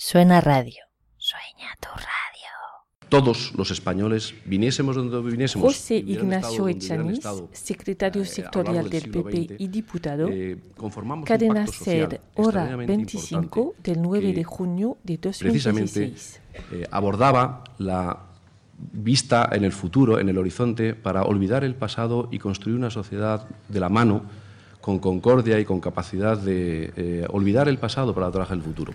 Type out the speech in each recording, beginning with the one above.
Suena radio. Sueña tu radio. Todos los españoles, viniésemos donde viniésemos. José Ignacio Echaniz, secretario sectorial del PP y diputado, Cadena SER, hora 25 del 9 de junio de 2016. Precisamente abordaba la vista en el futuro, en el horizonte, para olvidar el pasado y construir una sociedad de la mano, con concordia y con capacidad de olvidar el pasado para trabajar el futuro.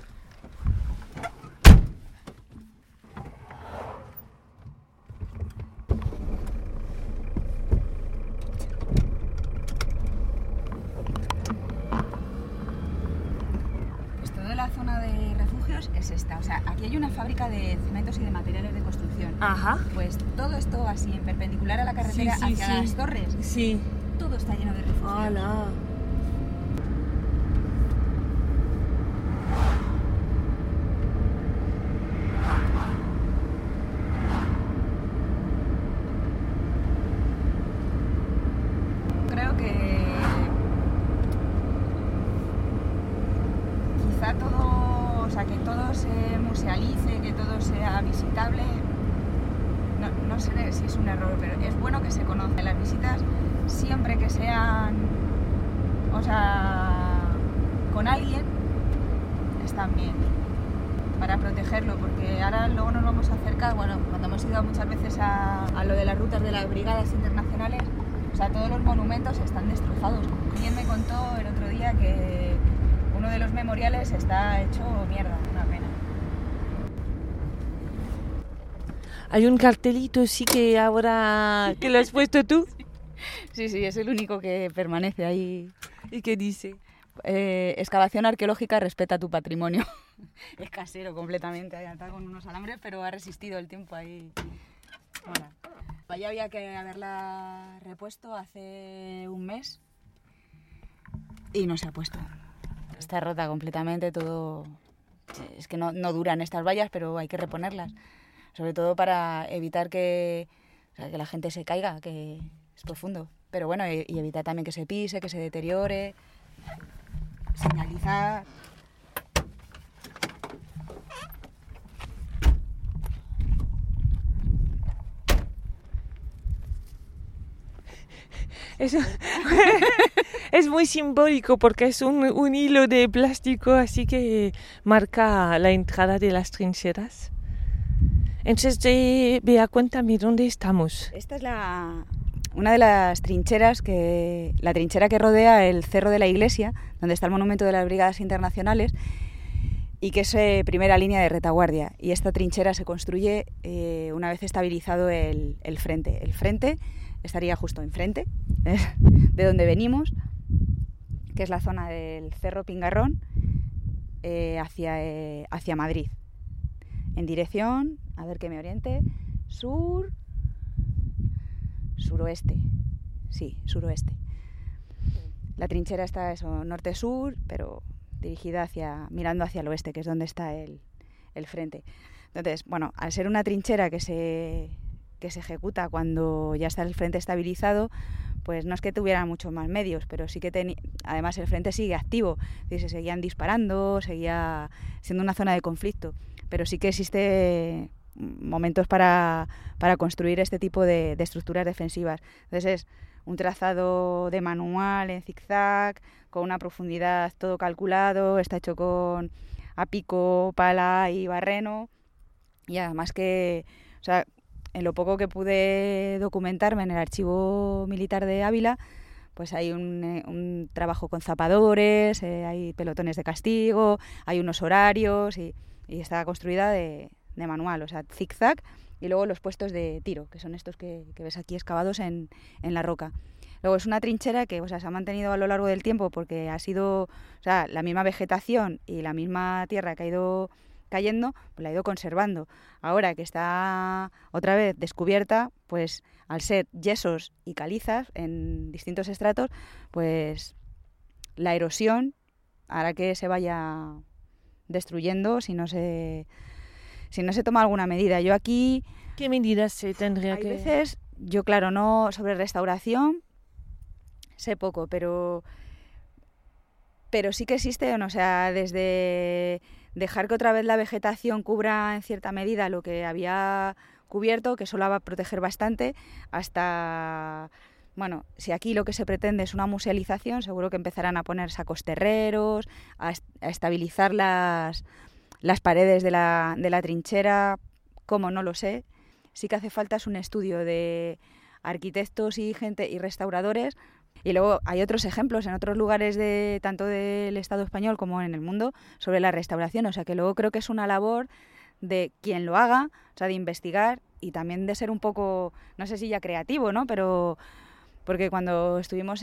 La zona de refugios es esta, o sea, aquí hay una fábrica de cementos y de materiales de construcción. Ajá. Pues todo esto así, en perpendicular a la carretera hacia las torres. Sí. Todo está lleno de refugios. ¡Hala! Creo que quizá todo, o sea, que todo se musealice, que todo sea visitable. No sé si es un error, pero es bueno que se conozcan las visitas siempre que sean, o sea, con alguien, están bien, para protegerlo, porque ahora luego nos vamos a acercar, bueno, cuando hemos ido muchas veces a lo de las rutas de las brigadas internacionales, o sea, todos los monumentos están destrozados. Alguien me contó el otro día que uno de los memoriales está hecho mierda, una pena. Hay un cartelito, sí, que ahora que lo has puesto tú. Sí, es el único que permanece ahí. ¿Y qué dice? Excavación arqueológica, respeta tu patrimonio. Es casero completamente, ahí está con unos alambres, pero ha resistido el tiempo ahí. Bueno, ya había que haberla repuesto hace un mes y no se ha puesto. Está rota completamente, todo. Es que no duran estas vallas, pero hay que reponerlas. Sobre todo para evitar que la gente se caiga, que es profundo. Pero bueno, y evitar también que se pise, que se deteriore. Señalizar. Eso es muy simbólico porque es un hilo de plástico así que marca la entrada de las trincheras. Entonces, Bea, cuéntame, ¿dónde estamos? Esta es una de las trincheras, la trinchera que rodea el Cerro de la Iglesia, donde está el monumento de las Brigadas Internacionales, y que es primera línea de retaguardia. Y esta trinchera se construye una vez estabilizado el frente. El frente estaría justo enfrente de donde venimos, que es la zona del Cerro Pingarrón, hacia Madrid. En dirección, a ver que me oriente, suroeste. Sí, suroeste. La trinchera está norte-sur, pero dirigida mirando hacia el oeste, que es donde está el frente. Entonces, bueno, al ser una trinchera que se ejecuta cuando ya está el frente estabilizado, pues no es que tuviera muchos más medios, pero sí que además el frente sigue activo, se seguían disparando, seguía siendo una zona de conflicto, pero sí que existe momentos para construir este tipo de estructuras defensivas. Entonces es un trazado de manual en zigzag, con una profundidad todo calculado, está hecho a pico, pala y barreno, y además que, o sea, en lo poco que pude documentarme en el Archivo Militar de Ávila, pues hay un trabajo con zapadores, hay pelotones de castigo, hay unos horarios y está construida de manual, o sea, zigzag, y luego los puestos de tiro, que son estos que ves aquí excavados en la roca. Luego es una trinchera que, o sea, se ha mantenido a lo largo del tiempo porque ha sido, o sea, la misma vegetación y la misma tierra que ha ido cayendo, pues la ha ido conservando. Ahora que está otra vez descubierta, pues al ser yesos y calizas en distintos estratos, pues la erosión hará que se vaya destruyendo si no se toma alguna medida. Yo aquí... ¿Qué medidas se tendría que...? Hay veces, yo claro, no sobre restauración sé poco, pero Pero sí que existen, o sea, desde dejar que otra vez la vegetación cubra en cierta medida lo que había cubierto, que solo va a proteger bastante, hasta, bueno, si aquí lo que se pretende es una musealización, seguro que empezarán a poner sacos terreros, a estabilizar las paredes de la trinchera, cómo no lo sé. Sí que hace falta es un estudio de arquitectos y gente y restauradores. Y luego hay otros ejemplos en otros lugares tanto del Estado español como en el mundo sobre la restauración. O sea que luego creo que es una labor de quien lo haga, o sea, de investigar y también de ser un poco, no sé si ya creativo, ¿no? Pero porque cuando estuvimos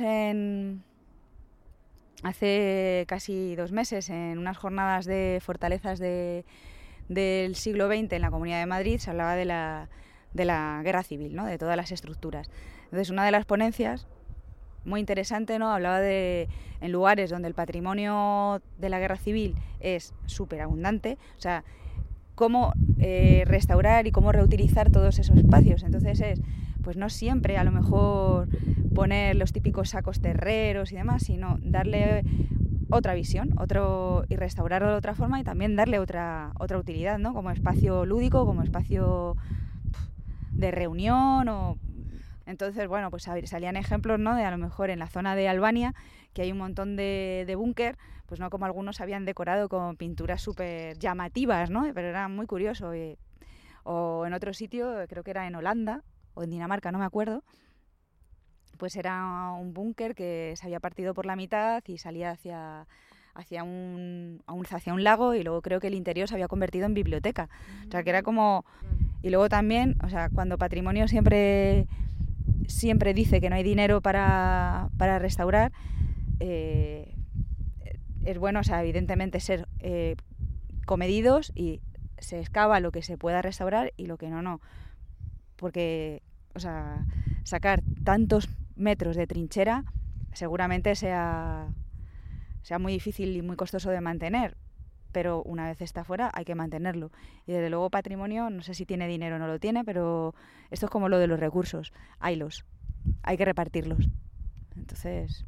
hace casi 2 meses en unas jornadas de fortalezas del siglo XX en la Comunidad de Madrid, se hablaba de la guerra civil, ¿no? De todas las estructuras. Entonces, una de las ponencias muy interesante, ¿no? Hablaba en lugares donde el patrimonio de la guerra civil es súper abundante, o sea, cómo restaurar y cómo reutilizar todos esos espacios. Entonces pues no siempre a lo mejor poner los típicos sacos terreros y demás, sino darle otra visión, y restaurarlo de otra forma y también darle otra utilidad, ¿no? Como espacio lúdico, como espacio de reunión. Entonces, bueno, pues salían ejemplos, ¿no? De a lo mejor en la zona de Albania, que hay un montón de búnker, pues no como algunos habían decorado con pinturas súper llamativas, ¿no? Pero era muy curioso. O en otro sitio, creo que era en Holanda o en Dinamarca, no me acuerdo, pues era un búnker que se había partido por la mitad y salía hacia un lago, y luego creo que el interior se había convertido en biblioteca. O sea, que era como... Y luego también, o sea, cuando Patrimonio siempre dice que no hay dinero para restaurar, es bueno, o sea, evidentemente ser comedidos y se excava lo que se pueda restaurar y lo que no. Porque, o sea, sacar tantos metros de trinchera seguramente sea muy difícil y muy costoso de mantener, pero una vez está fuera hay que mantenerlo. Y desde luego Patrimonio, no sé si tiene dinero o no lo tiene, pero esto es como lo de los recursos, hay que repartirlos. Entonces,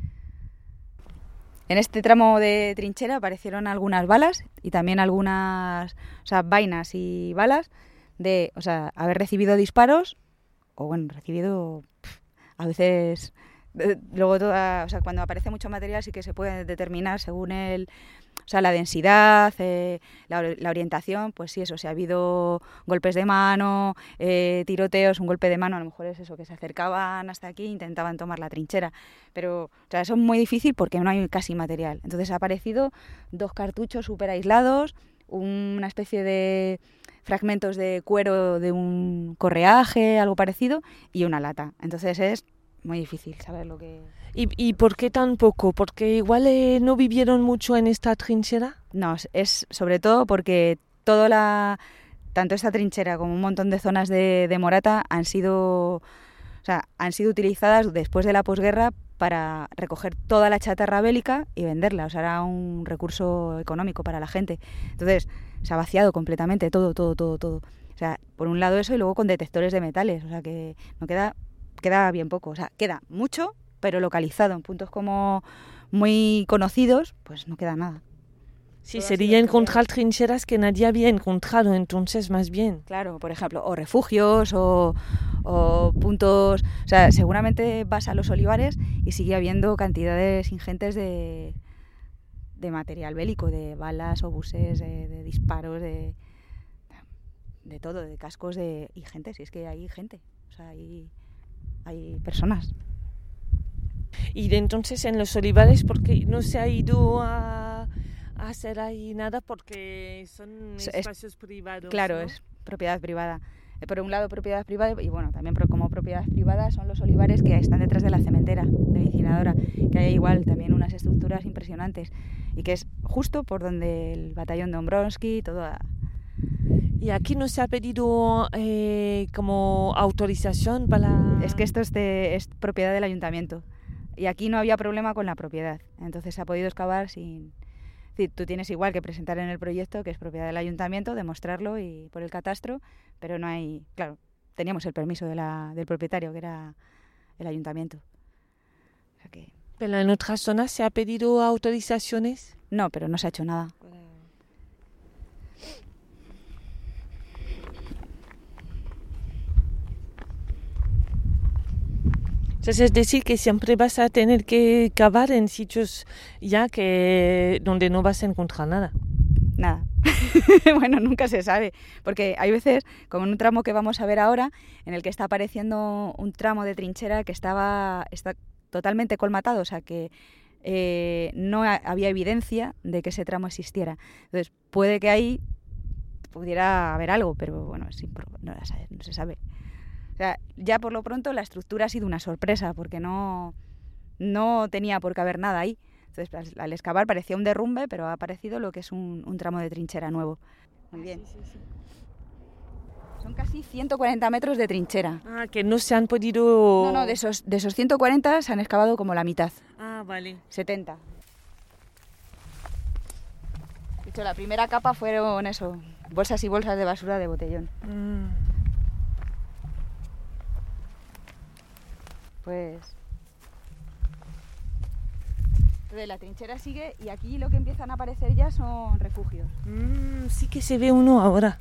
en este tramo de trinchera aparecieron algunas balas y también algunas, o sea, vainas y balas de, o sea, haber recibido disparos, o bueno, recibido a veces... Luego o sea, cuando aparece mucho material sí que se puede determinar según o sea, la densidad, la orientación, pues sí, eso, si ha habido golpes de mano, tiroteos, un golpe de mano, a lo mejor es eso, que se acercaban hasta aquí e intentaban tomar la trinchera. Pero, o sea, eso es muy difícil porque no hay casi material. Entonces ha aparecido 2 cartuchos súper aislados, una especie de fragmentos de cuero de un correaje, algo parecido, y una lata. Entonces es muy difícil saber lo que... ¿Y por qué tan poco? ¿Porque igual no vivieron mucho en esta trinchera? No, es sobre todo porque tanto esta trinchera como un montón de zonas de Morata han sido utilizadas después de la posguerra para recoger toda la chatarra bélica y venderla. O sea, era un recurso económico para la gente. Entonces, se ha vaciado completamente todo. O sea, por un lado eso, y luego con detectores de metales. O sea, que no queda bien poco. O sea, queda mucho, pero localizado en puntos como muy conocidos, pues no queda nada. Sí, sería encontrar trincheras que nadie había encontrado, entonces más bien. Claro, por ejemplo, o refugios o puntos... O sea, seguramente vas a los olivares y sigue habiendo cantidades ingentes de material bélico, de balas, obuses, de disparos, de todo, de cascos y gente, si es que hay gente, o sea, hay personas. Y de entonces en los olivares, ¿por qué no se ha ido a hacer ahí nada? Porque son espacios privados. Claro, ¿no? Es propiedad privada. Por un lado propiedad privada y bueno, también como propiedad privada son los olivares que están detrás de la cementera, de la incineradora, que hay igual también unas estructuras impresionantes y que es justo por donde el batallón de Ombronsky, todo. Y aquí no se ha pedido como autorización para... Es que esto es propiedad del ayuntamiento y aquí no había problema con la propiedad, entonces se ha podido excavar sin... Es decir, tú tienes igual que presentar en el proyecto que es propiedad del ayuntamiento, demostrarlo y por el catastro, pero no hay... Claro, teníamos el permiso del propietario, que era el ayuntamiento. O sea que... ¿Pero en otras zonas se ha pedido autorizaciones? No, pero no se ha hecho nada. Entonces, es decir, que siempre vas a tener que cavar en sitios ya que donde no vas a encontrar nada. Nada. Bueno, nunca se sabe, porque hay veces, como en un tramo que vamos a ver ahora, en el que está apareciendo un tramo de trinchera que está totalmente colmatado, o sea que no había evidencia de que ese tramo existiera. Entonces, puede que ahí pudiera haber algo, pero bueno, no se sabe. O sea, ya por lo pronto la estructura ha sido una sorpresa, porque no tenía por qué haber nada ahí. Entonces, al excavar parecía un derrumbe, pero ha aparecido lo que es un tramo de trinchera nuevo. Muy bien. Sí. Son casi 140 metros de trinchera. Ah, que no se han podido... No, de esos 140 se han excavado como la mitad. Ah, vale. 70. De hecho, la primera capa fueron eso, bolsas y bolsas de basura de botellón. Pues... Entonces la trinchera sigue y aquí lo que empiezan a aparecer ya son refugios. Sí que se ve uno ahora.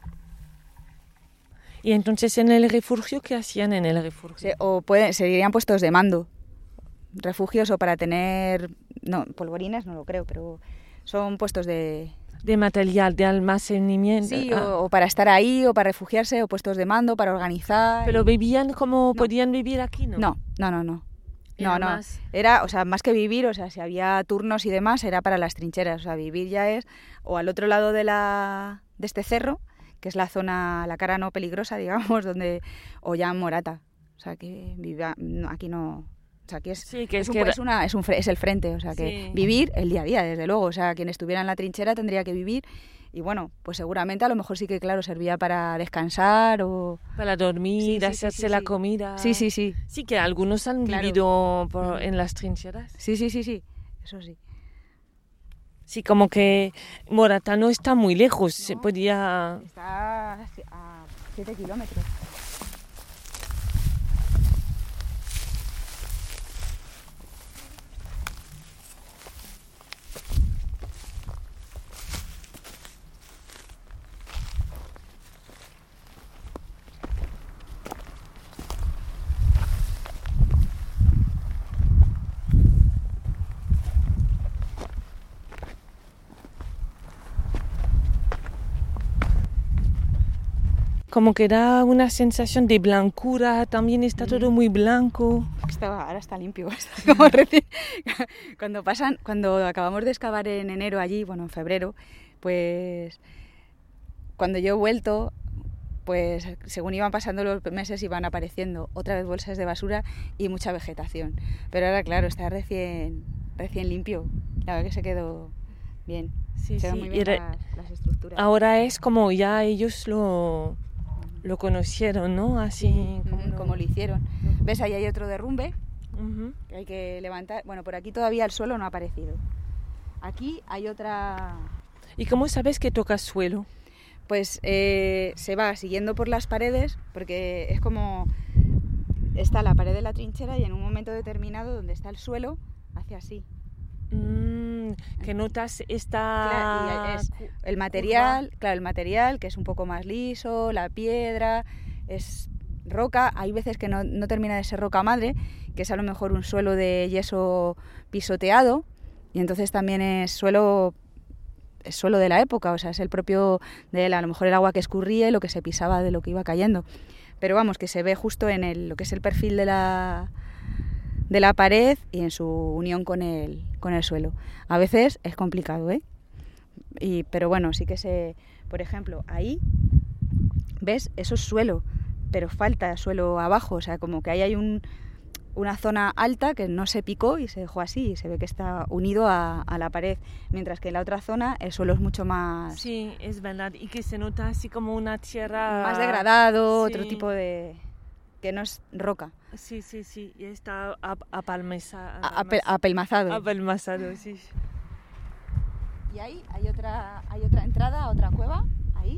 Y entonces en el refugio, ¿qué hacían en el refugio? Serían puestos de mando. Refugios o para tener... No, polvorines no lo creo, pero son puestos de... De material, de almacenamiento. Sí, o para estar ahí, o para refugiarse, o puestos de mando, para organizar. ¿Pero vivían como podían vivir aquí, no? No. Era, o sea, más que vivir, o sea, si había turnos y demás, era para las trincheras. O sea, vivir ya es o al otro lado de este cerro, que es la zona, la cara no peligrosa, digamos, o ya en Morata. O sea, que aquí no... O sea, aquí es el frente, o sea, que vivir el día a día, desde luego. O sea, quien estuviera en la trinchera tendría que vivir. Y bueno, pues seguramente a lo mejor sí que, claro, servía para descansar o... Para dormir, hacerse la comida. Sí. Sí, que algunos han vivido en las trincheras. Sí, eso sí. Sí, como que Morata no está muy lejos, se podía... Está a 7 kilómetros. Como que da una sensación de blancura, también está todo muy blanco. Ahora está limpio, está como recién. Cuando acabamos de excavar en enero allí, bueno, en febrero, pues cuando yo he vuelto, pues según iban pasando los meses iban apareciendo otra vez bolsas de basura y mucha vegetación. Pero ahora, claro, está recién limpio. La verdad que se quedó bien. Sí, se ven muy bien las estructuras. Ahora es como ya ellos lo conocieron, ¿no? Así como lo hicieron. ¿Ves? Ahí hay otro derrumbe que hay que levantar. Bueno, por aquí todavía el suelo no ha aparecido. Aquí hay otra... ¿Y cómo sabes que tocas suelo? Pues se va siguiendo por las paredes, porque es como... Está la pared de la trinchera y en un momento determinado donde está el suelo, hace así. Que notas esta... Claro, es el material, el material que es un poco más liso, la piedra, es roca. Hay veces que no termina de ser roca madre, que es a lo mejor un suelo de yeso pisoteado, y entonces también es suelo de la época, o sea, es el propio de él, a lo mejor el agua que escurría y lo que se pisaba de lo que iba cayendo. Pero vamos, que se ve justo en lo que es el perfil de la pared y en su unión con el suelo. A veces es complicado, pero bueno, sí que por ejemplo, ahí, ¿ves? Eso es suelo, pero falta suelo abajo, o sea, como que ahí hay una zona alta que no se picó y se dejó así, y se ve que está unido a la pared, mientras que en la otra zona el suelo es mucho más... Sí, es verdad, y que se nota así como una tierra... Más degradado, otro tipo de... que no es roca. Sí, y está apelmazado. Apelmazado, sí. Y ahí hay otra entrada, otra cueva, ahí.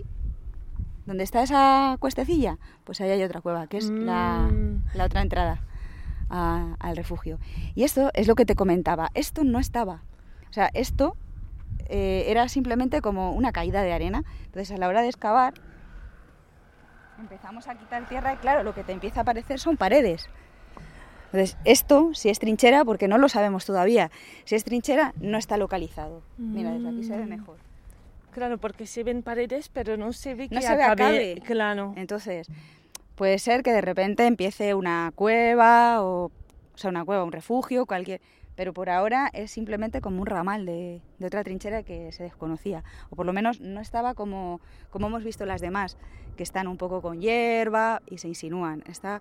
Donde está esa cuestecilla, pues ahí hay otra cueva, que es la otra entrada. al refugio. Y esto es lo que te comentaba, esto no estaba. O sea, esto era simplemente como una caída de arena. Entonces, a la hora de excavar, empezamos a quitar tierra y claro, lo que te empieza a aparecer son paredes. Entonces, esto, si es trinchera, porque no lo sabemos todavía, si es trinchera, no está localizado. Mira, desde aquí se ve mejor. Claro, porque se ven paredes, pero no se ve que No se ve acabe. Claro. Entonces, puede ser que de repente empiece una cueva, o sea, una cueva, un refugio, cualquier... Pero por ahora es simplemente como un ramal de otra trinchera que se desconocía. O por lo menos no estaba como hemos visto las demás, que están un poco con hierba y se insinúan.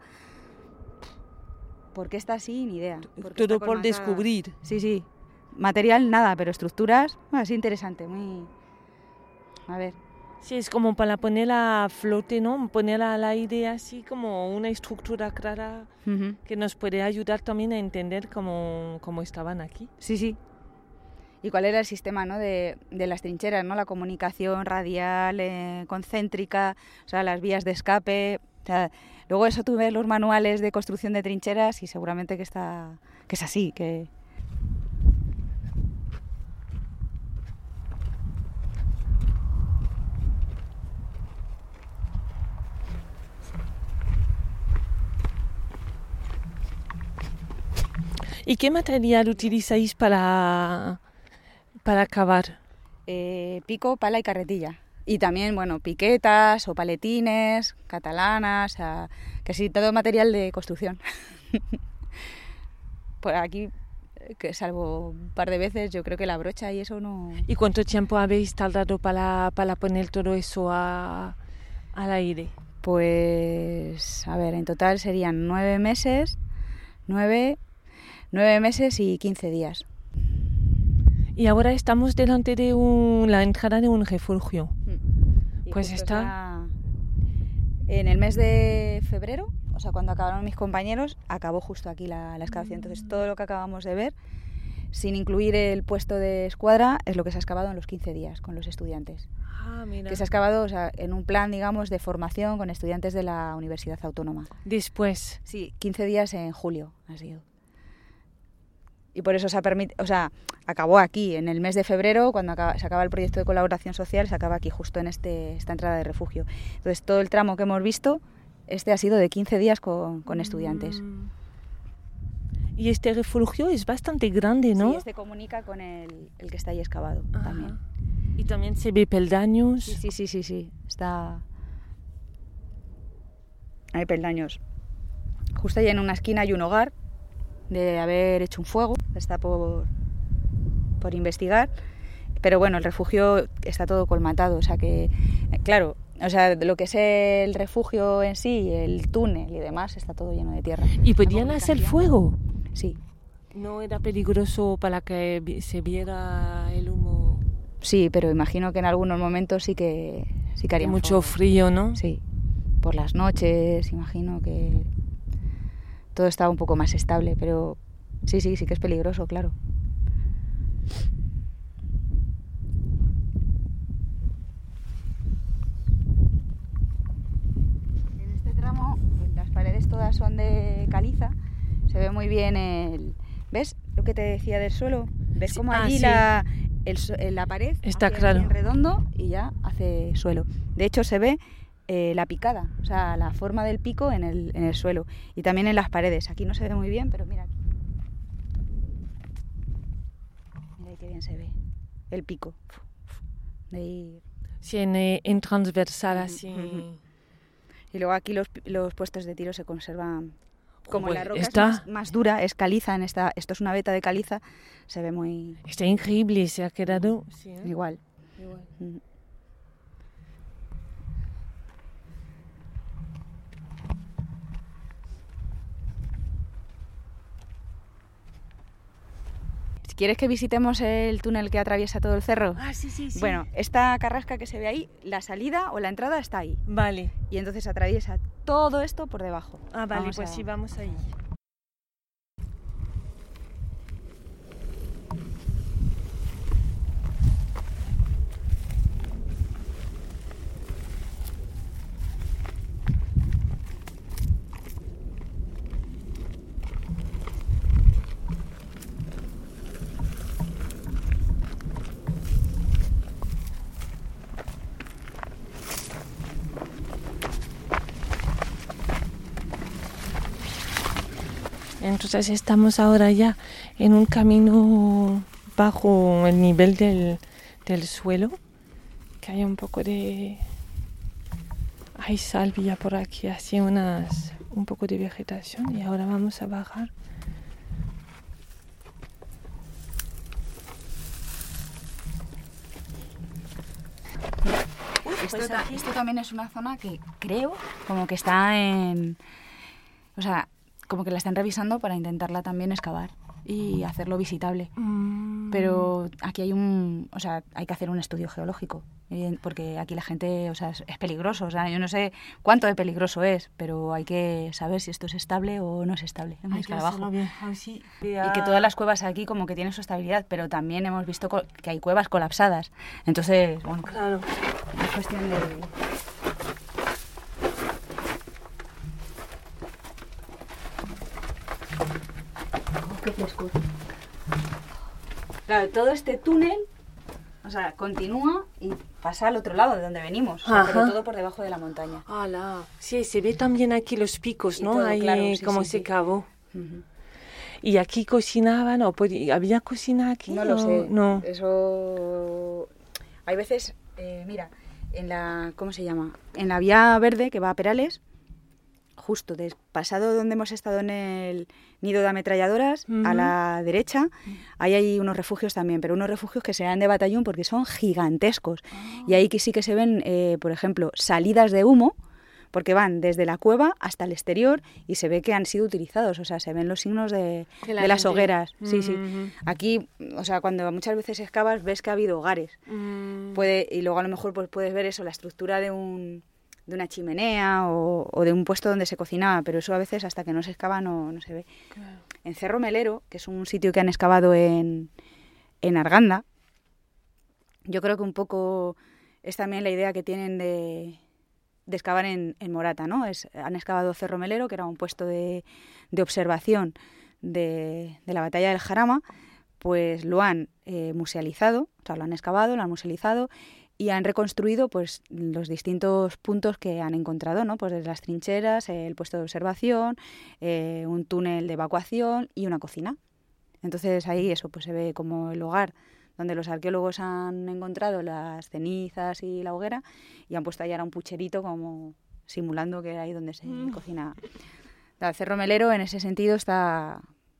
¿Por qué está así? Ni idea. Todo por descubrir. Sí, sí. Material nada, pero estructuras, es interesante, muy... A ver. Sí, es como para ponerla a flote, ¿no? Ponerla al aire así como una estructura clara que nos puede ayudar también a entender cómo estaban aquí. Sí, sí. Y cuál era el sistema, ¿no? de las trincheras, ¿no? La comunicación radial, concéntrica, o sea, las vías de escape. O sea, luego eso tú ves los manuales de construcción de trincheras y seguramente que es así, que... ¿Y qué material utilizáis para cavar? Pico, pala y carretilla. Y también, bueno, piquetas o paletines, catalanas, o sea, que sí, todo material de construcción. Por aquí, que salvo un par de veces, yo creo que la brocha y eso no... ¿Y cuánto tiempo habéis tardado para poner todo eso al aire? Pues, a ver, en total serían 9 meses, 9 meses y 15 días. Y ahora estamos delante de la entrada de un refugio. Pues está... En el mes de febrero, o sea, cuando acabaron mis compañeros, acabó justo aquí la excavación. Entonces, todo lo que acabamos de ver, sin incluir el puesto de escuadra, es lo que se ha excavado en los 15 días con los estudiantes. Mira. Que se ha excavado, o sea, en un plan, digamos, de formación con estudiantes de la Universidad Autónoma. Después. Sí, 15 días en julio ha sido. Y por eso acabó aquí, en el mes de febrero, cuando se acaba el proyecto de colaboración social, se acaba aquí, justo en esta entrada de refugio. Entonces, todo el tramo que hemos visto, ha sido de 15 días con estudiantes. Y este refugio es bastante grande, ¿no? Sí, comunica con el que está ahí excavado también. Y también se ve peldaños. Sí. Hay peldaños. Justo ahí en una esquina hay un hogar de haber hecho un fuego, está por investigar, pero bueno, el refugio está todo colmatado, o sea que, claro, o sea, lo que es el refugio en sí, el túnel y demás, está todo lleno de tierra. ¿Y podían hacer fuego? Sí. ¿No era peligroso para que se viera el humo? Sí, pero imagino que en algunos momentos sí que haría mucho frío, ¿no? Sí, por las noches, imagino que todo estaba un poco más estable, pero sí que es peligroso, claro. En este tramo, las paredes todas son de caliza, se ve muy bien ¿ves lo que te decía del suelo? ¿Ves cómo allí la pared está hace claro en redondo y ya hace suelo? De hecho se ve la picada, o sea, la forma del pico en el suelo y también en las paredes. Aquí no se ve muy bien, pero mira aquí. Mira qué bien se ve el pico. Sí, en transversal así. Y luego aquí los puestos de tiro se conservan. Como la roca es más dura, es caliza, esto es una veta de caliza, se ve muy... Está increíble, se ha quedado... Sí, ¿eh? Igual. ¿Quieres que visitemos el túnel que atraviesa todo el cerro? Sí. Bueno, esta carrasca que se ve ahí, la salida o la entrada está ahí. Vale. Y entonces atraviesa todo esto por debajo. Vale, sí, vamos ahí. Entonces estamos ahora ya en un camino bajo el nivel del suelo, que hay un poco de... Hay salvia por aquí, así un poco de vegetación, y ahora vamos a bajar. Esto también es una zona que creo como que está en... O sea, como que la están revisando para intentarla también excavar y hacerlo visitable. Pero aquí hay que hacer un estudio geológico, porque aquí la gente, o sea, es peligroso. O sea, yo no sé cuánto de peligroso es, pero hay que saber si esto es estable o no es estable. Hay que hacerlo bien. Sí. Y que todas las cuevas aquí como que tienen su estabilidad, pero también hemos visto que hay cuevas colapsadas. Entonces, bueno, Claro. es cuestión de... ¡Qué frescura! Claro, todo este túnel, o sea, continúa y pasa al otro lado de donde venimos, o sea, pero todo por debajo de la montaña. ¡Hala! Sí, se ve también aquí los picos, ¿no? Todo, Ahí claro, sí, como sí, se sí. cavó. Uh-huh. ¿Y aquí cocinaban o había cocina aquí? No lo sé. No. Eso... Hay veces, mira, en la... ¿Cómo se llama? En la vía verde que va a Perales, justo pasado donde hemos estado en el nido de ametralladoras, a la derecha, ahí hay unos refugios también, pero unos refugios que serán de batallón porque son gigantescos. Y ahí que sí que se ven, por ejemplo, salidas de humo, porque van desde la cueva hasta el exterior y se ve que han sido utilizados, o sea, se ven los signos de las hogueras. Sí, sí. Aquí, o sea, cuando muchas veces excavas ves que ha habido hogares. Y luego a lo mejor pues puedes ver eso, la estructura de una chimenea o de un puesto donde se cocinaba, pero eso a veces hasta que no se excava no se ve. Claro. En Cerro Melero, que es un sitio que han excavado en Arganda, yo creo que un poco es también la idea que tienen de excavar en Morata, ¿no? Han excavado Cerro Melero, que era un puesto de observación de la batalla del Jarama, pues lo han musealizado, o sea, lo han excavado, lo han musealizado y han reconstruido pues los distintos puntos que han encontrado, ¿no? Pues desde las trincheras, el puesto de observación, un túnel de evacuación y una cocina. Entonces ahí eso pues se ve como el hogar donde los arqueólogos han encontrado las cenizas y la hoguera y han puesto ahí ahora un pucherito como simulando que era ahí donde se cocina. El Cerro Melero en ese sentido está...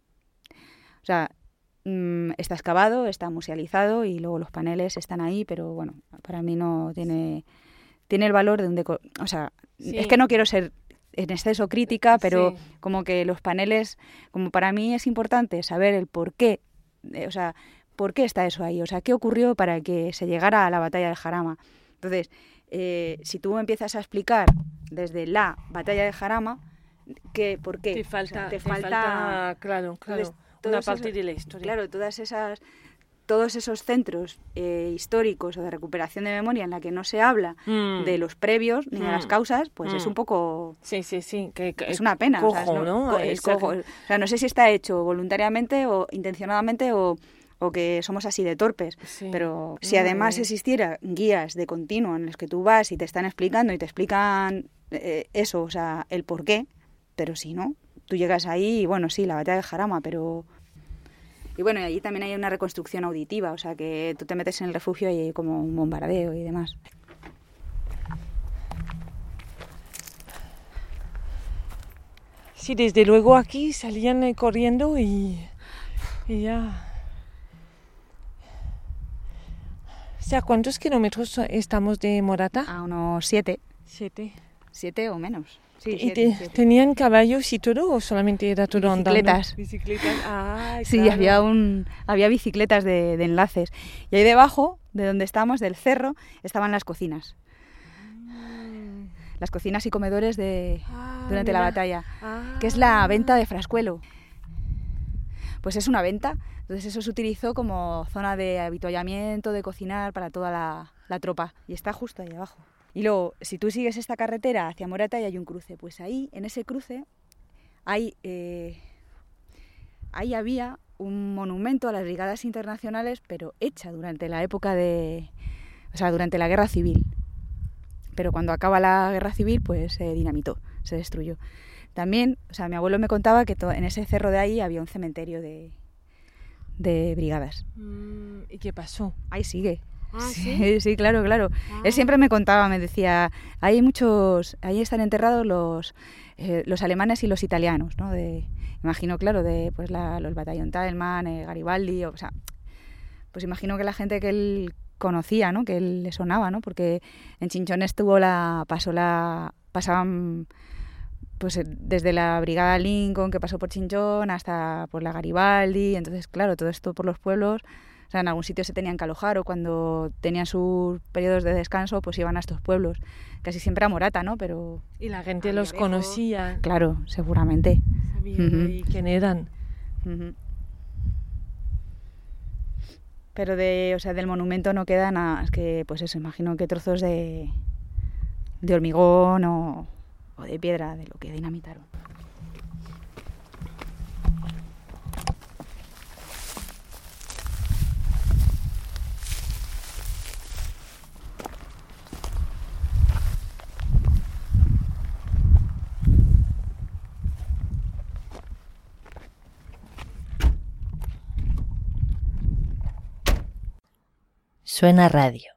O sea, está excavado, está musealizado y luego los paneles están ahí, pero bueno, para mí no tiene el valor de un o sea, sí. Es que no quiero ser en exceso crítica, pero Sí. como que los paneles, como para mí es importante saber el por qué, o sea, por qué está eso ahí, o sea, qué ocurrió para que se llegara a la batalla del Jarama. Entonces, si tú empiezas a explicar desde la batalla del Jarama, ¿por qué? Te falta, o sea, te falta claro, Entonces, una todos parte esos- de la historia. Claro, todos esos centros históricos o de recuperación de memoria en la que no se habla de los previos ni de las causas, pues es un poco... Sí, que Es una pena. Cojo, o sea, ¿no? Es cojo. O sea, no sé si está hecho voluntariamente o intencionadamente o que somos así de torpes. Sí. Pero si además existiera guías de continuo en los que tú vas y te están explicando y te explican eso, o sea, el por qué, pero si no, tú llegas ahí y bueno, sí, la batalla del Jarama, pero... Y bueno, y allí también hay una reconstrucción auditiva, o sea, que tú te metes en el refugio y hay como un bombardeo y demás. Sí, desde luego aquí salían corriendo y ya. O sea, ¿cuántos kilómetros estamos de Morata? A unos 7 o menos. Sí, ¿Y 7. tenían caballos y todo o solamente era todo andando? Bicicletas. Ah, Sí, claro. había bicicletas de enlaces. Y ahí debajo, de donde estábamos, del cerro, estaban las cocinas. Las cocinas y comedores durante la batalla, que es la venta de Frascuelo. Pues es una venta, entonces eso se utilizó como zona de avituallamiento, de cocinar para toda la tropa. Y está justo ahí abajo. Y luego, si tú sigues esta carretera hacia Morata y hay un cruce, pues ahí, en ese cruce, ahí había un monumento a las brigadas internacionales, pero hecha durante la época durante la Guerra Civil. Pero cuando acaba la Guerra Civil, pues se dinamitó, se destruyó. También, o sea, mi abuelo me contaba que en ese cerro de ahí había un cementerio de brigadas. ¿Y qué pasó? Ahí sigue. ¿Sí? Sí, claro. Él siempre me contaba, me decía, ahí están enterrados los alemanes y los italianos, ¿no? Imagino, claro, de pues los Batallón Talman, Garibaldi, o sea, pues imagino que la gente que él conocía, ¿no? Que él le sonaba, ¿no? Porque en Chinchón pasaban pues desde la Brigada Lincoln, que pasó por Chinchón, hasta por la Garibaldi, entonces, claro, todo esto por los pueblos. O sea, en algún sitio se tenían que alojar o cuando tenían sus periodos de descanso, pues iban a estos pueblos. Casi siempre a Morata, ¿no? Pero y la gente los conocía. Claro, seguramente. Sabían quién eran. Pero del monumento no queda nada. Es que, pues eso, imagino que trozos de hormigón o de piedra, de lo que dinamitaron. Suena Radio.